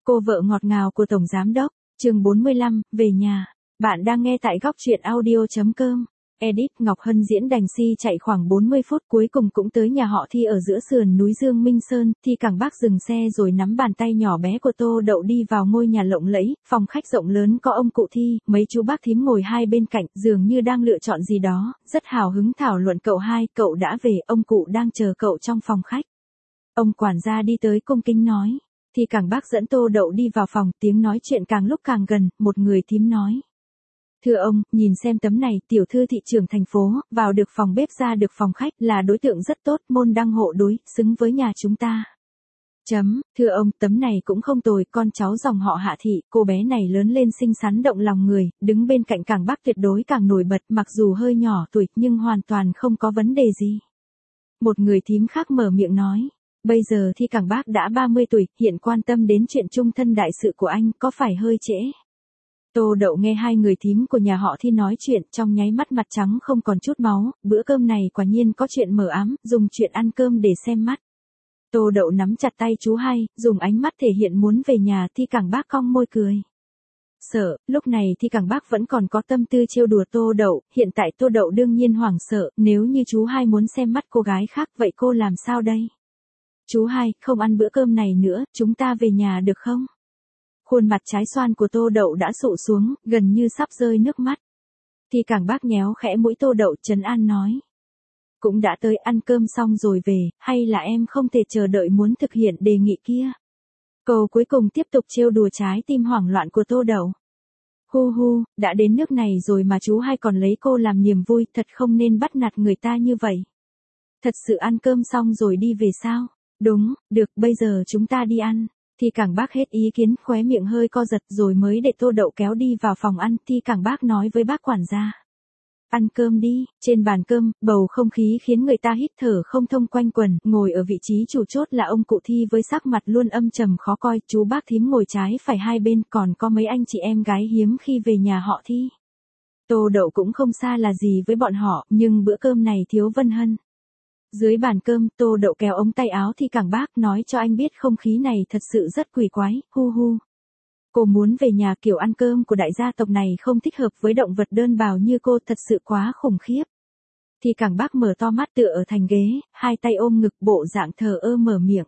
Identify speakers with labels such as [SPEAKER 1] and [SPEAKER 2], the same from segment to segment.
[SPEAKER 1] Cô vợ ngọt ngào của Tổng Giám Đốc, chương 45, về nhà. Bạn đang nghe tại góc truyện audio.com. Edit Ngọc Hân diễn đành si chạy khoảng 40 phút cuối cùng cũng tới nhà họ Thi ở giữa sườn núi Dương Minh Sơn. Thi Cảng Bác dừng xe rồi nắm bàn tay nhỏ bé của Tô Đậu đi vào ngôi nhà lộng lẫy, phòng khách rộng lớn có ông cụ Thi, mấy chú bác thím ngồi hai bên cạnh, dường như đang lựa chọn gì đó, rất hào hứng thảo luận. Cậu hai, cậu đã về, ông cụ đang chờ cậu trong phòng khách. Ông quản gia đi tới cung kính nói. Thì Cảng Bác dẫn Tô Đậu đi vào phòng, tiếng nói chuyện càng lúc càng gần, một người thím nói. Thưa ông, nhìn xem tấm này, tiểu thư thị trưởng thành phố, vào được phòng bếp ra được phòng khách, là đối tượng rất tốt, môn đăng hộ đối, xứng với nhà chúng ta. Thưa ông, tấm này cũng không tồi, con cháu dòng họ Hạ Thị, cô bé này lớn lên xinh xắn động lòng người, đứng bên cạnh Cảng Bác tuyệt đối càng nổi bật, mặc dù hơi nhỏ tuổi, nhưng hoàn toàn không có vấn đề gì. Một người thím khác mở miệng nói. Bây giờ thì Cảng Bác đã 30 tuổi, hiện quan tâm đến chuyện chung thân đại sự của anh, có phải hơi trễ? Tô Đậu nghe hai người thím của nhà họ Thi nói chuyện, trong nháy mắt mặt trắng không còn chút máu, bữa cơm này quả nhiên có chuyện mờ ám, dùng chuyện ăn cơm để xem mắt. Tô Đậu nắm chặt tay chú hai, dùng ánh mắt thể hiện muốn về nhà. Thi Cảng Bác cong môi cười. Sợ, lúc này Thi Cảng Bác vẫn còn có tâm tư trêu đùa Tô Đậu, hiện tại Tô Đậu đương nhiên hoảng sợ, nếu như chú hai muốn xem mắt cô gái khác, vậy cô làm sao đây? Chú hai, không ăn bữa cơm này nữa, chúng ta về nhà được không? Khuôn mặt trái xoan của Tô Đậu đã sụ xuống, gần như sắp rơi nước mắt. Thì Cảng Bác nhéo khẽ mũi Tô Đậu, trấn an nói. Cũng đã tới, ăn cơm xong rồi về, hay là em không thể chờ đợi muốn thực hiện đề nghị kia? Câu cuối cùng tiếp tục trêu đùa trái tim hoảng loạn của Tô Đậu. Hu hu, đã đến nước này rồi mà chú hai còn lấy cô làm niềm vui, thật không nên bắt nạt người ta như vậy. Thật sự ăn cơm xong rồi đi về sao? Đúng, được, bây giờ chúng ta đi ăn. Thì Cảng Bác hết ý kiến, khóe miệng hơi co giật rồi mới để Tô Đậu kéo đi vào phòng ăn. Thì Cảng Bác nói với bác quản gia. Ăn cơm đi. Trên bàn cơm, bầu không khí khiến người ta hít thở không thông quanh quẩn, ngồi ở vị trí chủ chốt là ông cụ Thi với sắc mặt luôn âm trầm khó coi, chú bác thím ngồi trái phải hai bên, còn có mấy anh chị em gái hiếm khi về nhà họ Thi. Tô Đậu cũng không xa là gì với bọn họ, nhưng bữa cơm này thiếu Vân Hân. Dưới bàn cơm, Tô Đậu kéo ống tay áo Thi Cảng Bác, nói cho anh biết không khí này thật sự rất quỷ quái, hu hu. Cô muốn về nhà, kiểu ăn cơm của đại gia tộc này không thích hợp với động vật đơn bào như cô, thật sự quá khủng khiếp. Thì Cảng Bác mở to mắt tựa ở thành ghế, hai tay ôm ngực, bộ dạng thờ ơ mở miệng.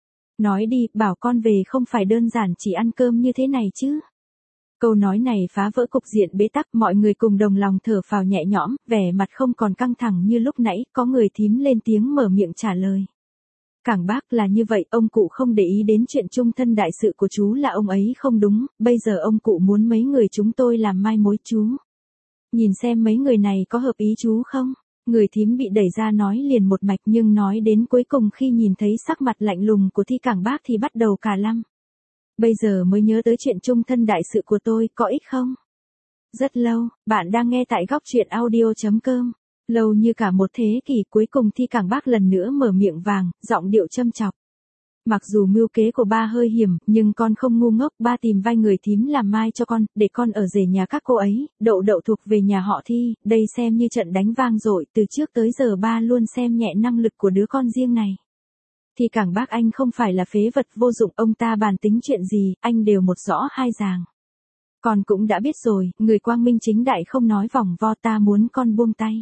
[SPEAKER 1] Nói đi, bảo con về không phải đơn giản chỉ ăn cơm như thế này chứ. Câu nói này phá vỡ cục diện bế tắc, mọi người cùng đồng lòng thở phào nhẹ nhõm, vẻ mặt không còn căng thẳng như lúc nãy, có người thím lên tiếng mở miệng trả lời. Cảng Bác, là như vậy, ông cụ không để ý đến chuyện chung thân đại sự của chú là ông ấy không đúng, bây giờ ông cụ muốn mấy người chúng tôi làm mai mối chú. Nhìn xem mấy người này có hợp ý chú không? Người thím bị đẩy ra nói liền một mạch, nhưng nói đến cuối cùng khi nhìn thấy sắc mặt lạnh lùng của Thi Cảng Bác thì bắt đầu cà lăm. Bây giờ mới nhớ tới chuyện chung thân đại sự của tôi, có ích không? Rất lâu, bạn đang nghe tại góc truyện audio.com. Lâu như cả một thế kỷ, cuối cùng Thi Cảng Bác lần nữa mở miệng vàng, giọng điệu châm chọc. Mặc dù mưu kế của ba hơi hiểm, nhưng con không ngu ngốc, ba tìm vai người thím làm mai cho con, để con ở rể nhà các cô ấy. Đậu thuộc về nhà họ Thi, đây xem như trận đánh vang dội, từ trước tới giờ ba luôn xem nhẹ năng lực của đứa con riêng này. Thì Cảng Bác, anh không phải là phế vật vô dụng, ông ta bàn tính chuyện gì, anh đều một rõ hai ràng. Con cũng đã biết rồi, người quang minh chính đại không nói vòng vo, ta muốn con buông tay.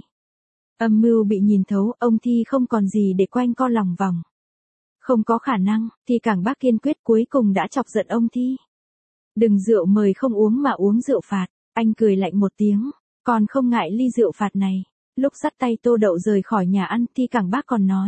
[SPEAKER 1] Âm mưu bị nhìn thấu, ông Thi không còn gì để quanh co lòng vòng. Không có khả năng. Thì Cảng Bác kiên quyết cuối cùng đã chọc giận ông Thi. Đừng rượu mời không uống mà uống rượu phạt. Anh cười lạnh một tiếng, còn không ngại ly rượu phạt này. Lúc dắt tay Tô Đậu rời khỏi nhà ăn, Thi Cảng Bác còn nói.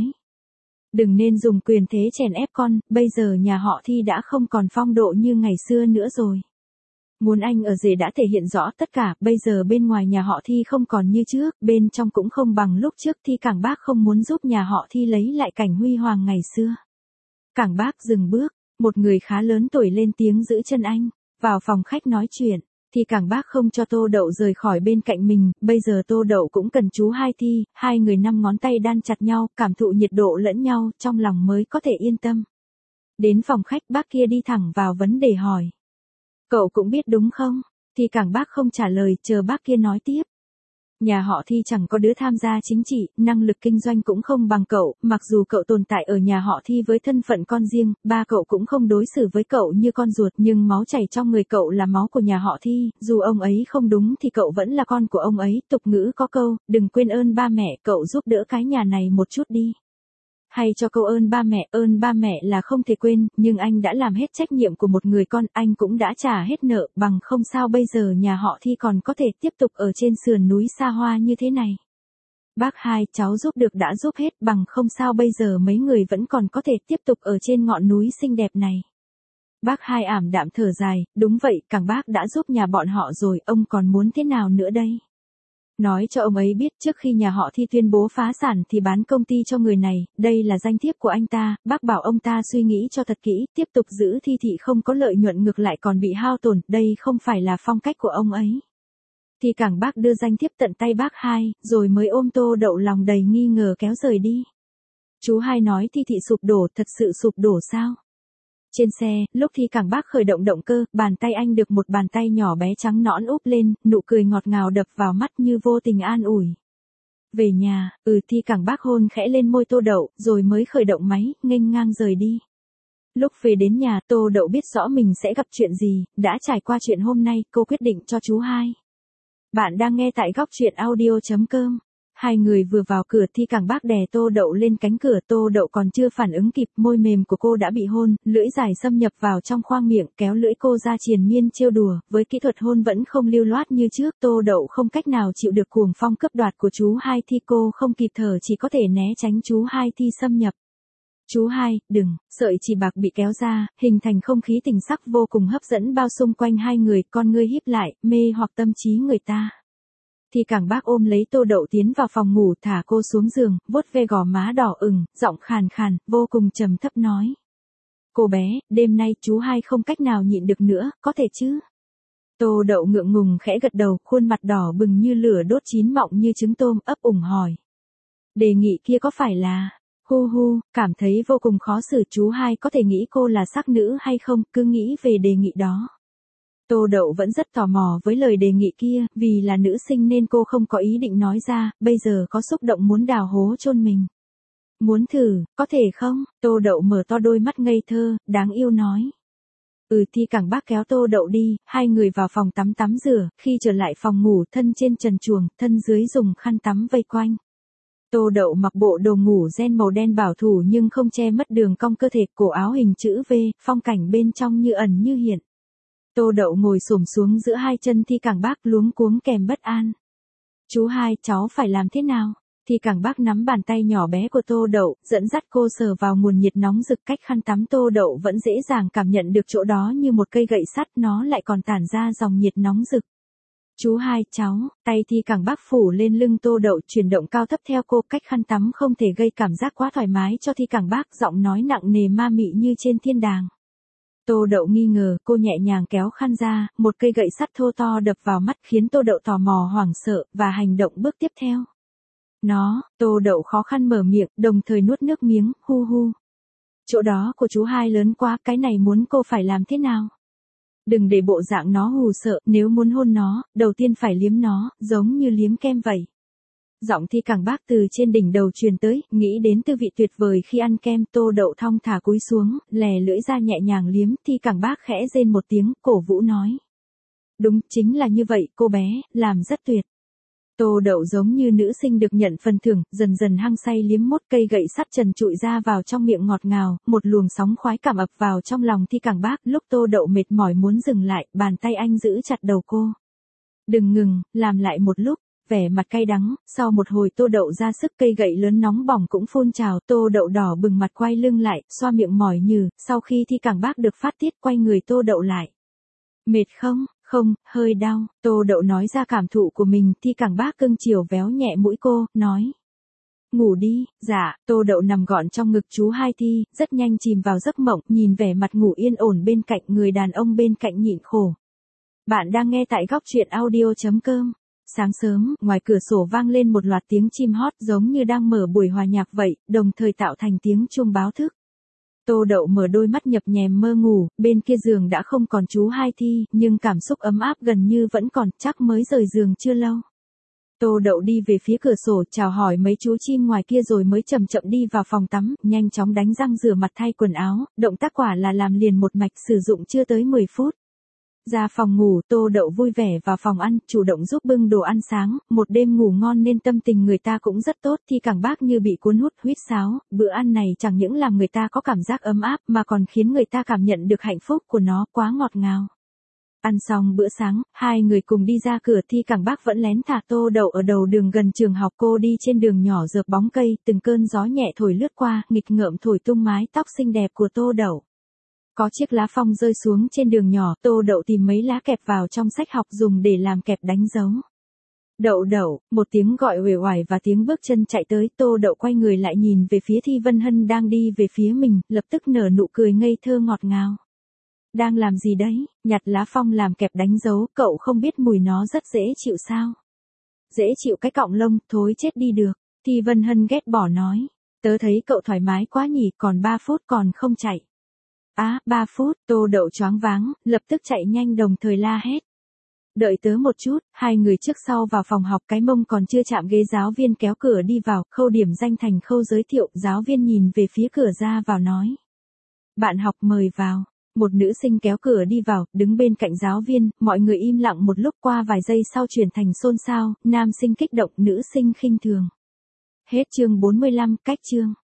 [SPEAKER 1] Đừng nên dùng quyền thế chèn ép con, bây giờ nhà họ Thi đã không còn phong độ như ngày xưa nữa rồi. Muốn anh ở rể đã thể hiện rõ tất cả, bây giờ bên ngoài nhà họ Thi không còn như trước, bên trong cũng không bằng lúc trước. Thi Cảng Bác không muốn giúp nhà họ Thi lấy lại cảnh huy hoàng ngày xưa. Cảng Bác dừng bước, một người khá lớn tuổi lên tiếng giữ chân anh, vào phòng khách nói chuyện. Thì Cảng Bác không cho Tô Đậu rời khỏi bên cạnh mình, bây giờ Tô Đậu cũng cần chú hai Thi, hai người 5 ngón tay đan chặt nhau, cảm thụ nhiệt độ lẫn nhau, trong lòng mới có thể yên tâm. Đến phòng khách, bác kia đi thẳng vào vấn đề hỏi. Cậu cũng biết đúng không? Thì Cảng Bác không trả lời, chờ bác kia nói tiếp. Nhà họ Thi chẳng có đứa tham gia chính trị, năng lực kinh doanh cũng không bằng cậu, mặc dù cậu tồn tại ở nhà họ Thi với thân phận con riêng, ba cậu cũng không đối xử với cậu như con ruột, nhưng máu chảy trong người cậu là máu của nhà họ Thi, dù ông ấy không đúng thì cậu vẫn là con của ông ấy, tục ngữ có câu, đừng quên ơn ba mẹ, cậu giúp đỡ cái nhà này một chút đi. Hay cho câu ơn ba mẹ là không thể quên, nhưng anh đã làm hết trách nhiệm của một người con, anh cũng đã trả hết nợ, bằng không sao bây giờ nhà họ Thi còn có thể tiếp tục ở trên sườn núi xa hoa như thế này. Bác hai, cháu giúp được đã giúp hết, bằng không sao bây giờ mấy người vẫn còn có thể tiếp tục ở trên ngọn núi xinh đẹp này. Bác hai ảm đạm thở dài, đúng vậy, Cảng bác đã giúp nhà bọn họ rồi, ông còn muốn thế nào nữa đây? Nói cho ông ấy biết trước khi nhà họ Thi tuyên bố phá sản thì bán công ty cho người này, đây là danh thiếp của anh ta, bác bảo ông ta suy nghĩ cho thật kỹ, tiếp tục giữ Thi thị không có lợi nhuận ngược lại còn bị hao tổn, đây không phải là phong cách của ông ấy. Thì Cảng bác đưa danh thiếp tận tay bác hai, rồi mới ôm Tô Đậu lòng đầy nghi ngờ kéo rời đi. Chú hai nói Thi thị sụp đổ, thật sự sụp đổ sao? Trên xe, lúc Thi Cảng bác khởi động động cơ, bàn tay anh được một bàn tay nhỏ bé trắng nõn úp lên, nụ cười ngọt ngào đập vào mắt như vô tình an ủi. Về nhà, Thi Cảng bác hôn khẽ lên môi Tô Đậu, rồi mới khởi động máy, nghênh ngang rời đi. Lúc về đến nhà, Tô Đậu biết rõ mình sẽ gặp chuyện gì, đã trải qua chuyện hôm nay, cô quyết định cho chú hai. Bạn đang nghe tại góc truyện audio.com. Hai người vừa vào cửa Thi Cảng bác đè Tô Đậu lên cánh cửa, Tô Đậu còn chưa phản ứng kịp, môi mềm của cô đã bị hôn, lưỡi dài xâm nhập vào trong khoang miệng, kéo lưỡi cô ra triền miên trêu đùa, với kỹ thuật hôn vẫn không lưu loát như trước, Tô Đậu không cách nào chịu được cuồng phong cướp đoạt của chú hai Thi, cô không kịp thở chỉ có thể né tránh chú hai Thi xâm nhập. Chú hai, đừng, sợi chỉ bạc bị kéo ra, hình thành không khí tình sắc vô cùng hấp dẫn bao xung quanh hai người, con ngươi híp lại, mê hoặc tâm trí người ta. Thì Cảng bác ôm lấy Tô Đậu tiến vào phòng ngủ, thả cô xuống giường, vuốt ve gò má đỏ ửng, giọng khàn khàn, vô cùng trầm thấp nói. Cô bé, đêm nay chú hai không cách nào nhịn được nữa, có thể chứ? Tô Đậu ngượng ngùng khẽ gật đầu, khuôn mặt đỏ bừng như lửa đốt chín mọng như trứng tôm, ấp ủng hỏi. Đề nghị kia có phải là... Hu, cảm thấy vô cùng khó xử, chú hai có thể nghĩ cô là sắc nữ hay không, cứ nghĩ về đề nghị đó. Tô Đậu vẫn rất tò mò với lời đề nghị kia, vì là nữ sinh nên cô không có ý định nói ra, bây giờ có xúc động muốn đào hố chôn mình. Muốn thử, có thể không? Tô Đậu mở to đôi mắt ngây thơ, đáng yêu nói. Thi Cảng bác kéo Tô Đậu đi, hai người vào phòng tắm rửa, khi trở lại phòng ngủ thân trên trần truồng, thân dưới dùng khăn tắm vây quanh. Tô Đậu mặc bộ đồ ngủ ren màu đen bảo thủ nhưng không che mất đường cong cơ thể, cổ áo hình chữ V, phong cảnh bên trong như ẩn như hiện. Tô Đậu ngồi xổm xuống giữa hai chân Thi Cảng bác luống cuống kèm bất an. Chú hai, cháu phải làm thế nào? Thi Cảng bác nắm bàn tay nhỏ bé của Tô Đậu, dẫn dắt cô sờ vào nguồn nhiệt nóng rực cách khăn tắm, Tô Đậu vẫn dễ dàng cảm nhận được chỗ đó như một cây gậy sắt, nó lại còn tản ra dòng nhiệt nóng rực. Chú hai, cháu, tay Thi Cảng bác phủ lên lưng Tô Đậu, chuyển động cao thấp theo cô, cách khăn tắm không thể gây cảm giác quá thoải mái cho Thi Cảng bác, giọng nói nặng nề ma mị như trên thiên đàng. Tô Đậu nghi ngờ, cô nhẹ nhàng kéo khăn ra, một cây gậy sắt thô to đập vào mắt khiến Tô Đậu tò mò hoảng sợ, và hành động bước tiếp theo. Tô Đậu khó khăn mở miệng, đồng thời nuốt nước miếng, hu. Chỗ đó của chú hai lớn quá, cái này muốn cô phải làm thế nào? Đừng để bộ dạng nó hù sợ, nếu muốn hôn nó, đầu tiên phải liếm nó, giống như liếm kem vậy. Giọng Thi Cảng bác từ trên đỉnh đầu truyền tới, nghĩ đến tư vị tuyệt vời khi ăn kem, Tô Đậu thong thả cúi xuống, lè lưỡi ra nhẹ nhàng liếm, Thi Cảng bác khẽ rên một tiếng, cổ vũ nói. Đúng, chính là như vậy, cô bé, làm rất tuyệt. Tô Đậu giống như nữ sinh được nhận phần thưởng, dần dần hăng say liếm mốt, cây gậy sắt trần trụi ra vào trong miệng ngọt ngào, một luồng sóng khoái cảm ập vào trong lòng Thi Cảng bác, lúc Tô Đậu mệt mỏi muốn dừng lại, bàn tay anh giữ chặt đầu cô. Đừng ngừng, làm lại một lúc. Vẻ mặt cay đắng, sau một hồi Tô Đậu ra sức, cây gậy lớn nóng bỏng cũng phun trào, Tô Đậu đỏ bừng mặt quay lưng lại, xoa miệng mỏi nhừ, sau khi Thi Cảng bác được phát tiết quay người Tô Đậu lại. Mệt không? Không, hơi đau, Tô Đậu nói ra cảm thụ của mình, Thi Cảng bác cưng chiều véo nhẹ mũi cô, nói. Ngủ đi, dạ, Tô Đậu nằm gọn trong ngực chú hai Thi, rất nhanh chìm vào giấc mộng, nhìn vẻ mặt ngủ yên ổn bên cạnh người đàn ông bên cạnh nhịn khổ. Bạn đang nghe tại góc truyện audio.com. Sáng sớm, ngoài cửa sổ vang lên một loạt tiếng chim hót giống như đang mở buổi hòa nhạc vậy, đồng thời tạo thành tiếng chuông báo thức. Tô Đậu mở đôi mắt nhập nhèm mơ ngủ, bên kia giường đã không còn chú hai Thi, nhưng cảm xúc ấm áp gần như vẫn còn, chắc mới rời giường chưa lâu. Tô Đậu đi về phía cửa sổ chào hỏi mấy chú chim ngoài kia rồi mới chậm chậm đi vào phòng tắm, nhanh chóng đánh răng rửa mặt thay quần áo, động tác quả là làm liền một mạch sử dụng chưa tới 10 phút. Ra phòng ngủ, Tô Đậu vui vẻ vào phòng ăn, chủ động giúp bưng đồ ăn sáng, một đêm ngủ ngon nên tâm tình người ta cũng rất tốt. Thi Cảng Bác như bị cuốn hút huýt sáo, bữa ăn này chẳng những làm người ta có cảm giác ấm áp mà còn khiến người ta cảm nhận được hạnh phúc của nó, quá ngọt ngào. Ăn xong bữa sáng, hai người cùng đi ra cửa. Thi Cảng Bác vẫn lén thả Tô Đậu ở đầu đường gần trường học, cô đi trên đường nhỏ rợp bóng cây, từng cơn gió nhẹ thổi lướt qua, nghịch ngợm thổi tung mái tóc xinh đẹp của Tô Đậu. Có chiếc lá phong rơi xuống trên đường nhỏ, Tô Đậu tìm mấy lá kẹp vào trong sách học dùng để làm kẹp đánh dấu. Đậu Đậu, một tiếng gọi uể oải và tiếng bước chân chạy tới. Tô Đậu quay người lại nhìn về phía Thi Vân Hân đang đi về phía mình, lập tức nở nụ cười ngây thơ ngọt ngào. Đang làm gì đấy? Nhặt lá phong làm kẹp đánh dấu, cậu không biết mùi nó rất dễ chịu sao? Dễ chịu cái cọng lông, thối chết đi được. Thi Vân Hân ghét bỏ nói. Tớ thấy cậu thoải mái quá nhỉ, còn 3 phút còn không chạy. 3 phút, Tô Đậu choáng váng, lập tức chạy nhanh đồng thời la hét. Đợi tớ một chút, hai người trước sau vào phòng học, cái mông còn chưa chạm ghế giáo viên kéo cửa đi vào, khâu điểm danh thành khâu giới thiệu, giáo viên nhìn về phía cửa ra vào nói. Bạn học mời vào. Một nữ sinh kéo cửa đi vào, đứng bên cạnh giáo viên, mọi người im lặng một lúc, qua vài giây sau chuyển thành xôn xao, nam sinh kích động, nữ sinh khinh thường. Hết chương 45, cách chương.